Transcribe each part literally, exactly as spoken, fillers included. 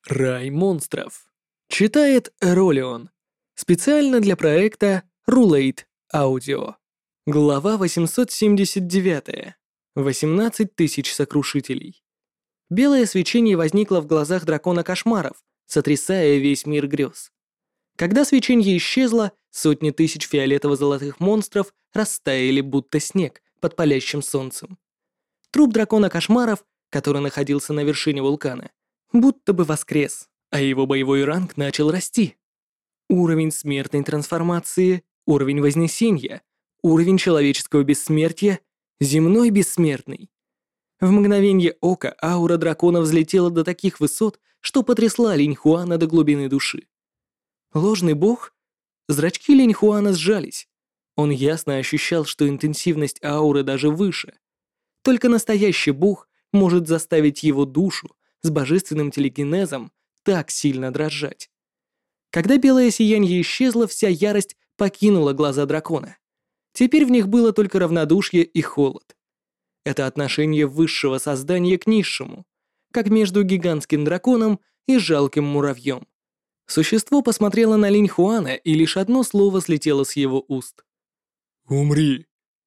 Рай монстров. Читает Ролион. Специально для проекта Rulate Audio. Глава восемьсот семьдесят девять. восемнадцать тысяч сокрушителей. Белое свечение возникло в глазах дракона кошмаров, сотрясая весь мир грез. Когда свечение исчезло, сотни тысяч фиолетово-золотых монстров растаяли, будто снег под палящим солнцем. Труп дракона кошмаров, который находился на вершине вулкана, будто бы воскрес, а его боевой ранг начал расти. Уровень смертной трансформации, уровень вознесения, уровень человеческого бессмертия, земной бессмертный. В мгновение ока аура дракона взлетела до таких высот, что потрясла Линьхуана до глубины души. Ложный бог? Зрачки Линьхуана сжались. Он ясно ощущал, что интенсивность ауры даже выше. Только настоящий бог может заставить его душу с божественным телекинезом так сильно дрожать. Когда белое сияние исчезло, вся ярость покинула глаза дракона. Теперь в них было только равнодушие и холод. Это отношение высшего создания к низшему, как между гигантским драконом и жалким муравьем. Существо посмотрело на Линьхуана, и лишь одно слово слетело с его уст. «Умри!»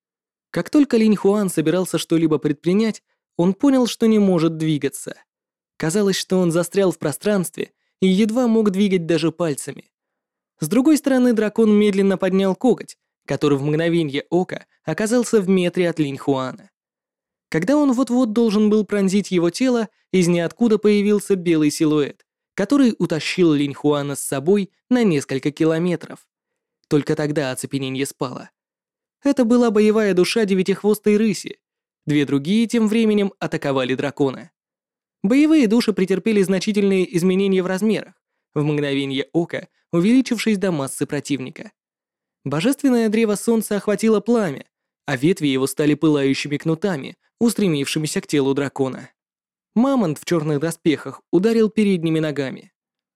Как только Линьхуан собирался что-либо предпринять, он понял, что не может двигаться. Казалось, что он застрял в пространстве и едва мог двигать даже пальцами. С другой стороны, дракон медленно поднял коготь, который в мгновение ока оказался в метре от Линьхуана. Когда он вот-вот должен был пронзить его тело, из ниоткуда появился белый силуэт, который утащил Линьхуана с собой на несколько километров. Только тогда оцепенение спало. Это была боевая душа девятихвостой рыси. Две другие тем временем атаковали дракона. Боевые души претерпели значительные изменения в размерах, в мгновение ока увеличившись до массы противника. Божественное древо солнца охватило пламя, а ветви его стали пылающими кнутами, устремившимися к телу дракона. Мамонт в черных доспехах ударил передними ногами.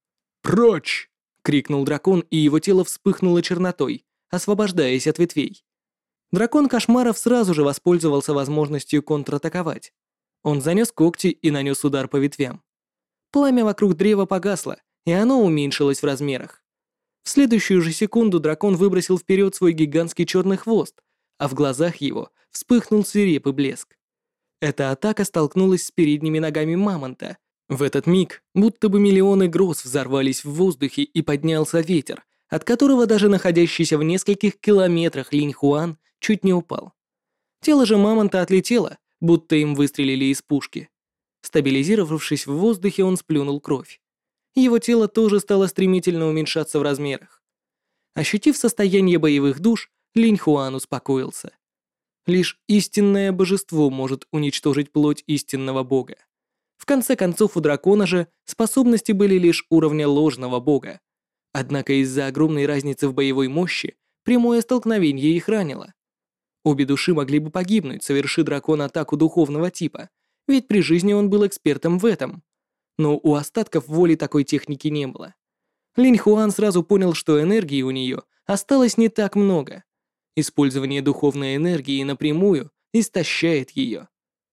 «Прочь!» — крикнул дракон, и его тело вспыхнуло чернотой, освобождаясь от ветвей. Дракон кошмаров сразу же воспользовался возможностью контратаковать. Он занес когти и нанес удар по ветвям. Пламя вокруг древа погасло, и оно уменьшилось в размерах. В следующую же секунду дракон выбросил вперед свой гигантский черный хвост, а в глазах его вспыхнул свирепый блеск. Эта атака столкнулась с передними ногами мамонта. В этот миг будто бы миллионы гроз взорвались в воздухе, и поднялся ветер, от которого даже находящийся в нескольких километрах Линьхуан чуть не упал. Тело же мамонта отлетело, будто им выстрелили из пушки. Стабилизировавшись в воздухе, он сплюнул кровь. Его тело тоже стало стремительно уменьшаться в размерах. Ощутив состояние боевых душ, Линьхуан успокоился. Лишь истинное божество может уничтожить плоть истинного бога. В конце концов, у дракона же способности были лишь уровня ложного бога. Однако из-за огромной разницы в боевой мощи прямое столкновение их ранило. Обе души могли бы погибнуть, соверши дракон атаку духовного типа, ведь при жизни он был экспертом в этом. Но у остатков воли такой техники не было. Линьхуан сразу понял, что энергии у нее осталось не так много. Использование духовной энергии напрямую истощает ее.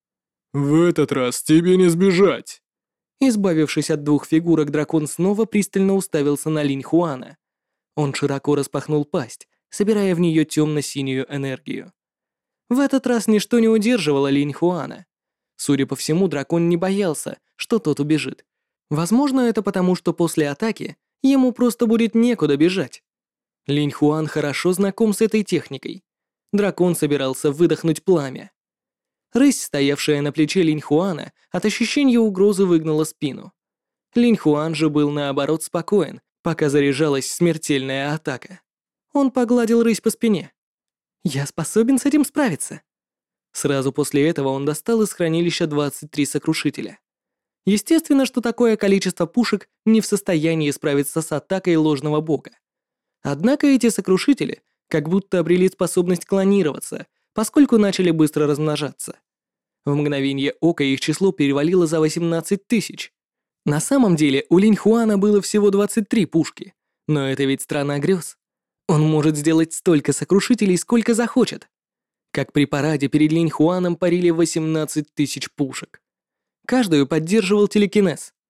«В этот раз тебе не сбежать!» Избавившись от двух фигурок, дракон снова пристально уставился на Линьхуана. Он широко распахнул пасть, собирая в нее темно-синюю энергию. В этот раз ничто не удерживало Линьхуана. Судя по всему, дракон не боялся, что тот убежит. Возможно, это потому, что после атаки ему просто будет некуда бежать. Линьхуан хорошо знаком с этой техникой. Дракон собирался выдохнуть пламя. Рысь, стоявшая на плече Линьхуана, от ощущения угрозы выгнала спину. Линьхуан же был наоборот спокоен, пока заряжалась смертельная атака. Он погладил рысь по спине. «Я способен с этим справиться». Сразу после этого он достал из хранилища двадцать три сокрушителя. Естественно, что такое количество пушек не в состоянии справиться с атакой ложного бога. Однако эти сокрушители как будто обрели способность клонироваться, поскольку начали быстро размножаться. В мгновение ока их число перевалило за восемнадцать тысяч. На самом деле у Линьхуана было всего двадцать три пушки, но это ведь страна грез. Он может сделать столько сокрушителей, сколько захочет. Как при параде перед Линьхуаном парили восемнадцать тысяч пушек. Каждую поддерживал телекинез.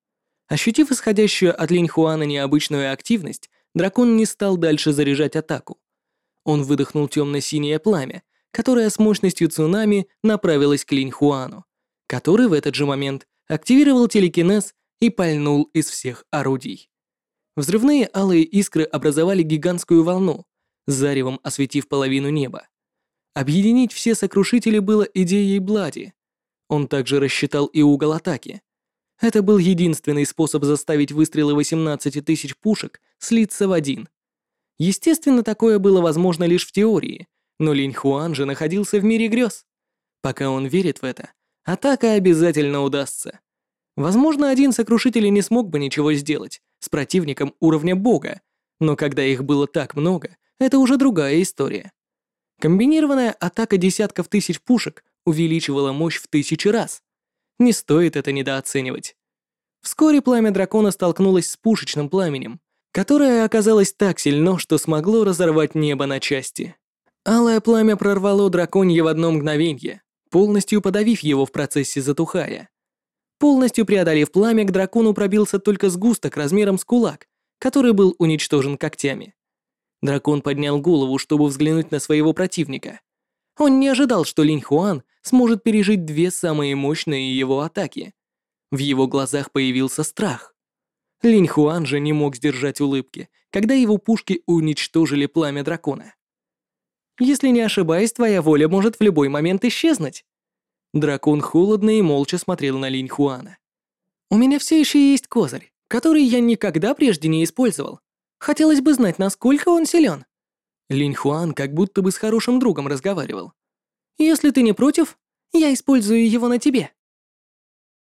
Ощутив исходящую от Линь Хуана необычную активность, дракон не стал дальше заряжать атаку. Он выдохнул темно-синее пламя, которое с мощностью цунами направилось к Линь Хуану, который в этот же момент активировал телекинез и пальнул из всех орудий. Взрывные алые искры образовали гигантскую волну, заревом осветив половину неба. Объединить все сокрушители было идеей Блади. Он также рассчитал и угол атаки. Это был единственный способ заставить выстрелы восемнадцати тысяч пушек слиться в один. Естественно, такое было возможно лишь в теории, но Линь Хуан же находился в мире грез. Пока он верит в это, атака обязательно удастся. Возможно, один сокрушитель и не смог бы ничего сделать с противником уровня бога, но когда их было так много, это уже другая история. Комбинированная атака десятков тысяч пушек увеличивала мощь в тысячи раз. Не стоит это недооценивать. Вскоре пламя дракона столкнулось с пушечным пламенем, которое оказалось так сильно, что смогло разорвать небо на части. Алое пламя прорвало драконье в одно мгновенье, полностью подавив его в процессе затухая. Полностью преодолев пламя, к дракону пробился только сгусток размером с кулак, который был уничтожен когтями. Дракон поднял голову, чтобы взглянуть на своего противника. Он не ожидал, что Линь Хуан сможет пережить две самые мощные его атаки. В его глазах появился страх. Линь Хуан же не мог сдержать улыбки, когда его пушки уничтожили пламя дракона. «Если не ошибаюсь, твоя воля может в любой момент исчезнуть». Дракон холодно и молча смотрел на Линь Хуана. «У меня все еще есть козырь, который я никогда прежде не использовал. Хотелось бы знать, насколько он силен». Линь Хуан как будто бы с хорошим другом разговаривал. «Если ты не против, я использую его на тебе».